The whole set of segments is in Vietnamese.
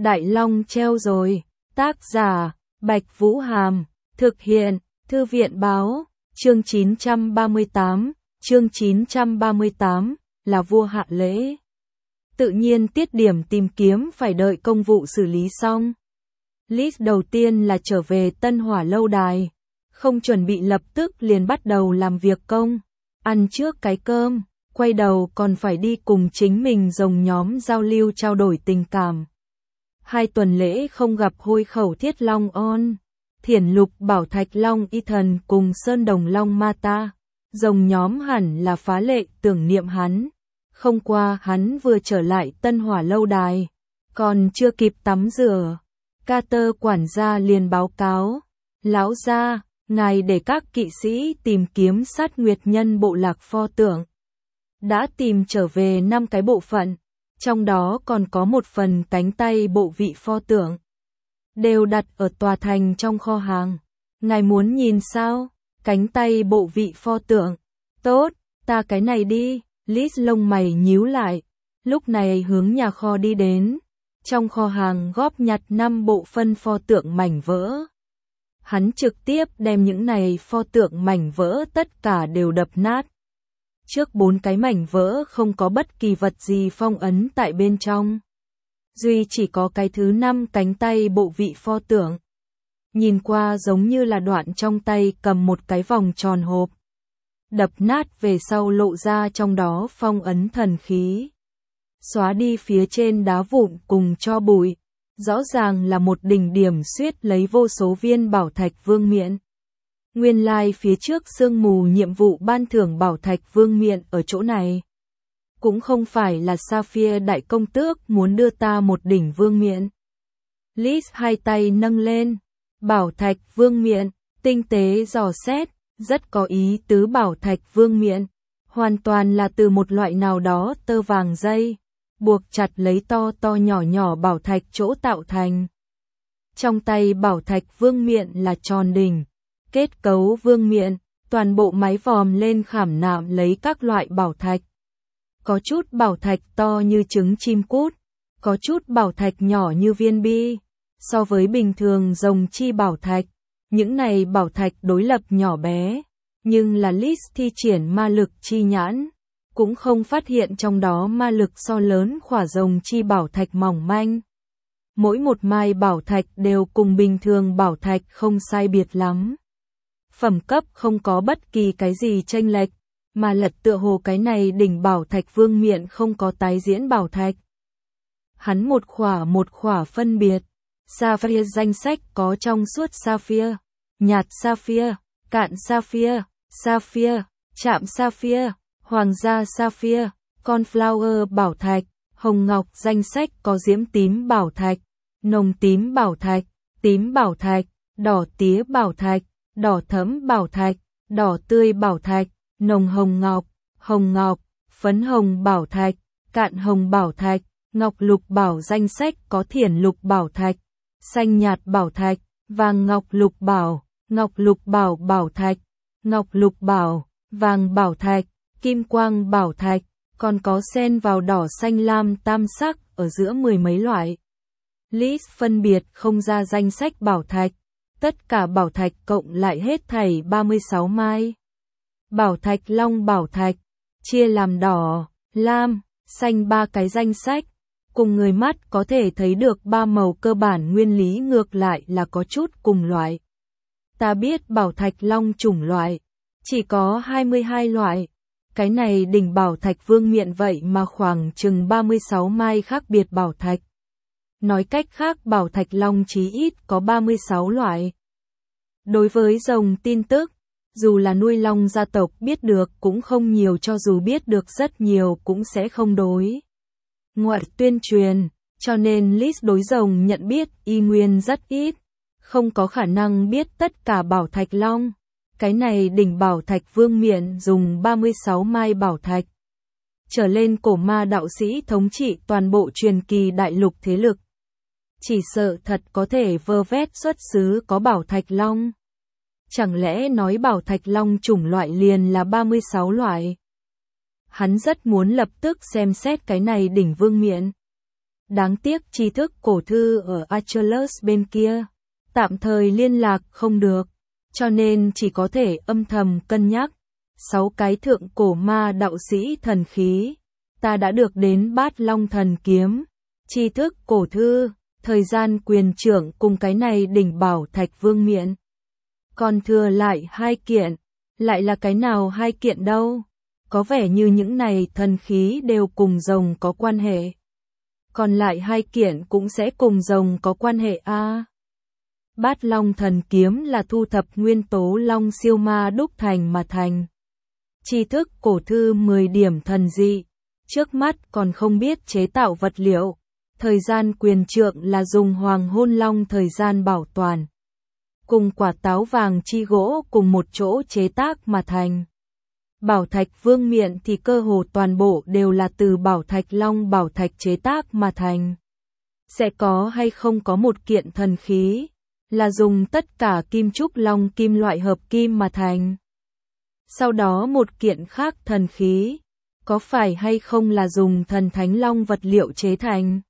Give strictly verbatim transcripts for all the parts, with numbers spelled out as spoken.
Đại Long treo rồi. Tác giả, Bạch Vũ Hàm. Thực hiện, Thư viện Báo. Chương chín trăm ba mươi tám. Chương chín trăm ba mươi tám, là vua hạ lễ. Tự nhiên tiết điểm tìm kiếm phải đợi công vụ xử lý xong. List đầu tiên là trở về Tân Hỏa lâu đài. Không chuẩn bị lập tức liền bắt đầu làm việc công. Ăn trước cái cơm, quay đầu còn phải đi cùng chính mình rồng nhóm giao lưu trao đổi tình cảm. Hai tuần lễ không gặp hôi khẩu Thiết Long On, Thiển Lục Bảo Thạch Long Y Thần cùng Sơn Đồng Long Mata. Rồng nhóm hẳn là phá lệ tưởng niệm hắn. Không qua hắn vừa trở lại Tân Hỏa lâu đài, còn chưa kịp tắm rửa. Carter quản gia liền báo cáo. Lão gia, ngài để các kỵ sĩ tìm kiếm sát nguyệt nhân bộ lạc pho tượng. Đã tìm trở về năm cái bộ phận, trong đó còn có một phần cánh tay bộ vị pho tượng. Đều đặt ở tòa thành trong kho hàng. Ngài muốn nhìn sao? Cánh tay bộ vị pho tượng. Tốt, ta cái này đi. Liz lông mày nhíu lại. Lúc này hướng nhà kho đi đến. Trong kho hàng góp nhặt năm bộ phân pho tượng mảnh vỡ. Hắn trực tiếp đem những này pho tượng mảnh vỡ tất cả đều đập nát. Trước bốn cái mảnh vỡ không có bất kỳ vật gì phong ấn tại bên trong. Duy chỉ có cái thứ năm cánh tay bộ vị pho tượng. Nhìn qua giống như là đoạn trong tay cầm một cái vòng tròn hộp. Đập nát về sau lộ ra trong đó phong ấn thần khí. Xóa đi phía trên đá vụn cùng cho bụi. Rõ ràng là một đỉnh điểm xuyết lấy vô số viên bảo thạch vương miện. Nguyên lai like phía trước sương mù nhiệm vụ ban thưởng bảo thạch vương miện ở chỗ này. Cũng không phải là Sapphire đại công tước muốn đưa ta một đỉnh vương miện. Liz hai tay nâng lên. Bảo thạch vương miện, tinh tế dò xét, rất có ý tứ bảo thạch vương miện. Hoàn toàn là từ một loại nào đó tơ vàng dây, buộc chặt lấy to to nhỏ nhỏ bảo thạch chỗ tạo thành. Trong tay bảo thạch vương miện là tròn đỉnh, kết cấu vương miện, toàn bộ mái vòm lên khảm nạm lấy các loại bảo thạch. Có chút bảo thạch to như trứng chim cút, có chút bảo thạch nhỏ như viên bi. So với bình thường rồng chi bảo thạch, những này bảo thạch đối lập nhỏ bé, nhưng là Liz thi triển ma lực chi nhãn, cũng không phát hiện trong đó ma lực so lớn khỏa rồng chi bảo thạch mỏng manh. Mỗi một mai bảo thạch đều cùng bình thường bảo thạch không sai biệt lắm. Phẩm cấp không có bất kỳ cái gì chênh lệch, mà lật tựa hồ cái này đỉnh bảo thạch vương miện không có tái diễn bảo thạch. Hắn một khỏa một khỏa phân biệt. Sapphire danh sách có trong suốt Sapphire, nhạt Sapphire, cạn Sapphire, Sapphire, chạm Sapphire, hoàng gia Sapphire, Cornflower bảo thạch, hồng ngọc danh sách có diễm tím bảo thạch, nồng tím bảo thạch, tím bảo thạch, đỏ tía bảo thạch, đỏ thẫm bảo thạch, đỏ tươi bảo thạch, nồng hồng ngọc, hồng ngọc, phấn hồng bảo thạch, cạn hồng bảo thạch, ngọc lục bảo danh sách có thiển lục bảo thạch, xanh nhạt bảo thạch, vàng ngọc lục bảo, ngọc lục bảo bảo thạch, ngọc lục bảo, vàng bảo thạch, kim quang bảo thạch, còn có xen vào đỏ xanh lam tam sắc ở giữa mười mấy loại. Liz phân biệt không ra danh sách bảo thạch, tất cả bảo thạch cộng lại hết thảy ba mươi sáu mai. Bảo thạch long bảo thạch, chia làm đỏ, lam, xanh ba cái danh sách. Cùng người mắt có thể thấy được ba màu cơ bản nguyên lý ngược lại là có chút cùng loại. Ta biết bảo thạch long chủng loại, chỉ có hai mươi hai loại. Cái này đỉnh bảo thạch vương miện vậy mà khoảng chừng ba mươi sáu mai khác biệt bảo thạch. Nói cách khác bảo thạch long chí ít có ba mươi sáu loại. Đối với rồng tin tức, dù là nuôi long gia tộc biết được cũng không nhiều, cho dù biết được rất nhiều cũng sẽ không đối ngoại tuyên truyền, cho nên Liz đối rồng nhận biết y nguyên rất ít, không có khả năng biết tất cả bảo thạch long. Cái này đỉnh bảo thạch vương miện dùng ba mươi sáu mai bảo thạch trở lên cổ ma đạo sĩ thống trị toàn bộ truyền kỳ đại lục thế lực. Chỉ sợ thật có thể vơ vét xuất xứ có bảo thạch long. Chẳng lẽ nói bảo thạch long chủng loại liền là ba mươi sáu loại? Hắn rất muốn lập tức xem xét cái này đỉnh vương miện. Đáng tiếc tri thức cổ thư ở Achilles bên kia, tạm thời liên lạc không được, cho nên chỉ có thể âm thầm cân nhắc. Sáu cái thượng cổ ma đạo sĩ thần khí, ta đã được đến Bát Long thần kiếm, tri thức cổ thư, thời gian quyền trưởng cùng cái này đỉnh bảo thạch vương miện. Còn thừa lại hai kiện, lại là cái nào hai kiện đâu? Có vẻ như những này thần khí đều cùng rồng có quan hệ. Còn lại hai kiện cũng sẽ cùng rồng có quan hệ a. À, Bát Long thần kiếm là thu thập nguyên tố long siêu ma đúc thành mà thành. Tri thức cổ thư mười điểm thần dị, trước mắt còn không biết chế tạo vật liệu. Thời gian quyền trượng là dùng hoàng hôn long thời gian bảo toàn. Cùng quả táo vàng chi gỗ cùng một chỗ chế tác mà thành. Bảo thạch vương miện thì cơ hồ toàn bộ đều là từ bảo thạch long bảo thạch chế tác mà thành. Sẽ có hay không có một kiện thần khí, là dùng tất cả kim trúc long kim loại hợp kim mà thành. Sau đó một kiện khác thần khí, có phải hay không là dùng thần thánh long vật liệu chế thành.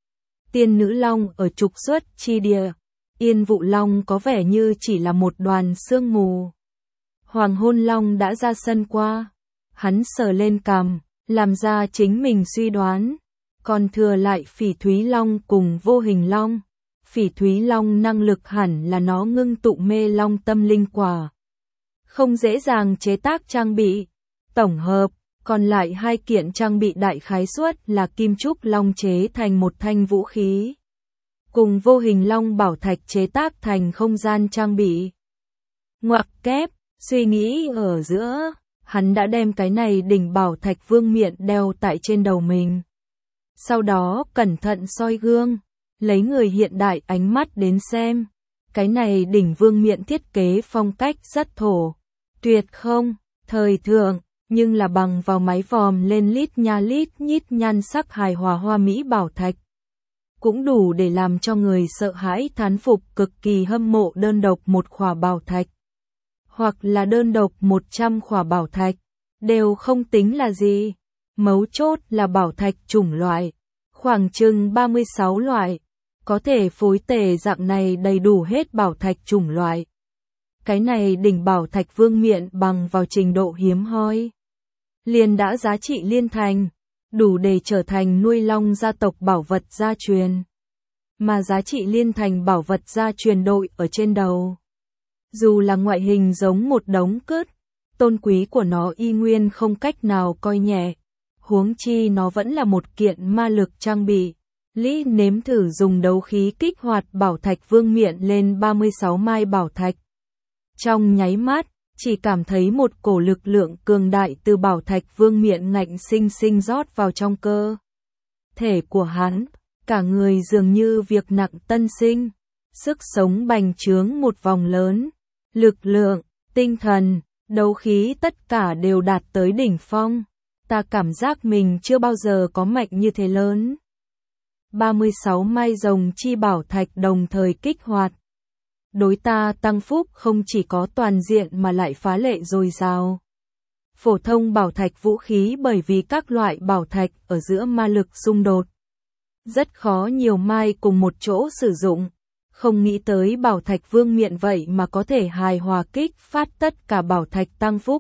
Tiên nữ long ở trục xuất chi địa, yên vụ long có vẻ như chỉ là một đoàn sương mù. Hoàng hôn long đã ra sân qua, hắn sờ lên cằm, làm ra chính mình suy đoán, còn thừa lại phỉ thúy long cùng vô hình long. Phỉ thúy long năng lực hẳn là nó ngưng tụ mê long tâm linh quả, không dễ dàng chế tác trang bị. Tổng hợp, còn lại hai kiện trang bị đại khái suất là kim trúc long chế thành một thanh vũ khí, cùng vô hình long bảo thạch chế tác thành không gian trang bị. Ngoặc kép, suy nghĩ ở giữa, hắn đã đem cái này đỉnh bảo thạch vương miện đeo tại trên đầu mình. Sau đó cẩn thận soi gương, lấy người hiện đại ánh mắt đến xem. Cái này đỉnh vương miện thiết kế phong cách rất thổ, tuyệt không, thời thượng, nhưng là bằng vào máy vòm lên lít nha lít nhít nhan sắc hài hòa hoa mỹ bảo thạch. Cũng đủ để làm cho người sợ hãi thán phục, cực kỳ hâm mộ đơn độc một khỏa bảo thạch. Hoặc là đơn độc một trăm khỏa bảo thạch, đều không tính là gì. Mấu chốt là bảo thạch chủng loại, khoảng chừng ba mươi sáu loại, có thể phối tề dạng này đầy đủ hết bảo thạch chủng loại. Cái này đỉnh bảo thạch vương miện bằng vào trình độ hiếm hoi, liền đã giá trị liên thành, đủ để trở thành nuôi long gia tộc bảo vật gia truyền. Mà giá trị liên thành bảo vật gia truyền đội ở trên đầu. Dù là ngoại hình giống một đống cứt, tôn quý của nó y nguyên không cách nào coi nhẹ. Huống chi nó vẫn là một kiện ma lực trang bị. Lý nếm thử dùng đấu khí kích hoạt bảo thạch vương miện lên ba mươi sáu mai bảo thạch. Trong nháy mắt, chỉ cảm thấy một cổ lực lượng cường đại từ bảo thạch vương miện ngạnh sinh sinh rót vào trong cơ thể của hắn, cả người dường như việc nặng tân sinh, sức sống bành trướng một vòng lớn, lực lượng, tinh thần, đấu khí tất cả đều đạt tới đỉnh phong. Ta cảm giác mình chưa bao giờ có mạnh như thế lớn. ba mươi sáu mai rồng chi bảo thạch đồng thời kích hoạt. Đối ta tăng phúc không chỉ có toàn diện mà lại phá lệ dồi dào. Phổ thông bảo thạch vũ khí bởi vì các loại bảo thạch ở giữa ma lực xung đột, rất khó nhiều mai cùng một chỗ sử dụng. Không nghĩ tới bảo thạch vương miện vậy mà có thể hài hòa kích phát tất cả bảo thạch tăng phúc.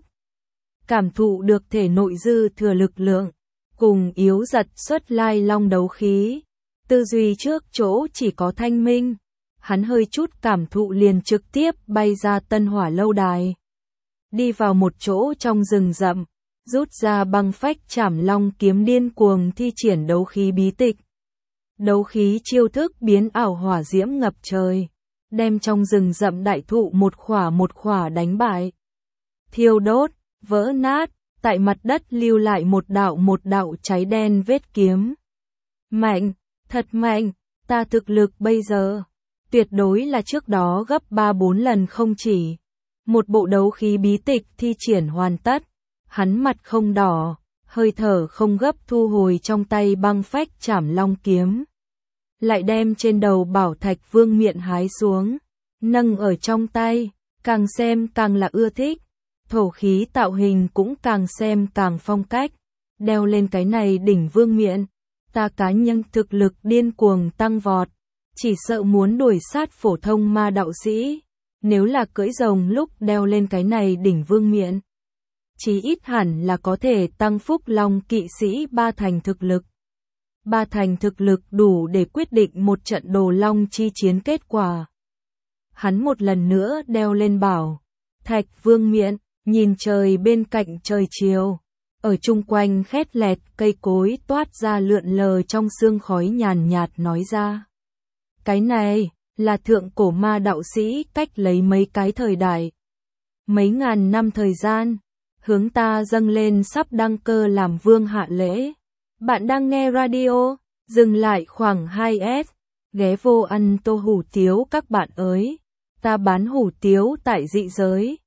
Cảm thụ được thể nội dư thừa lực lượng, cùng yếu giật xuất lai long đấu khí. Tư duy trước chỗ chỉ có thanh minh. Hắn hơi chút cảm thụ liền trực tiếp bay ra Tân Hỏa lâu đài. Đi vào một chỗ trong rừng rậm, rút ra băng phách chảm long kiếm điên cuồng thi triển đấu khí bí tịch. Đấu khí chiêu thức biến ảo hỏa diễm ngập trời, đem trong rừng rậm đại thụ một khỏa một khỏa đánh bại. Thiêu đốt, vỡ nát, tại mặt đất lưu lại một đạo một đạo cháy đen vết kiếm. Mạnh, thật mạnh, ta thực lực bây giờ tuyệt đối là trước đó gấp ba bốn lần không chỉ. Một bộ đấu khí bí tịch thi triển hoàn tất, hắn mặt không đỏ, hơi thở không gấp thu hồi trong tay băng phách chảm long kiếm. Lại đem trên đầu bảo thạch vương miện hái xuống, nâng ở trong tay, càng xem càng là ưa thích. Thổ khí tạo hình cũng càng xem càng phong cách, đeo lên cái này đỉnh vương miện, ta cá nhân thực lực điên cuồng tăng vọt, chỉ sợ muốn đuổi sát phổ thông ma đạo sĩ, nếu là cưỡi rồng lúc đeo lên cái này đỉnh vương miện. Chí ít hẳn là có thể tăng phúc long kỵ sĩ ba thành thực lực. Ba thành thực lực đủ để quyết định một trận đồ long chi chiến kết quả. Hắn một lần nữa đeo lên bảo thạch vương miện, nhìn trời bên cạnh trời chiều. Ở chung quanh khét lẹt cây cối toát ra lượn lờ trong sương khói nhàn nhạt nói ra. Cái này là thượng cổ ma đạo sĩ cách lấy mấy cái thời đại. Mấy ngàn năm thời gian, hướng ta dâng lên sắp đăng cơ làm vương hạ lễ. Bạn đang nghe radio, dừng lại khoảng hai S, ghé vô ăn tô hủ tiếu các bạn ơi. Ta bán hủ tiếu tại dị giới.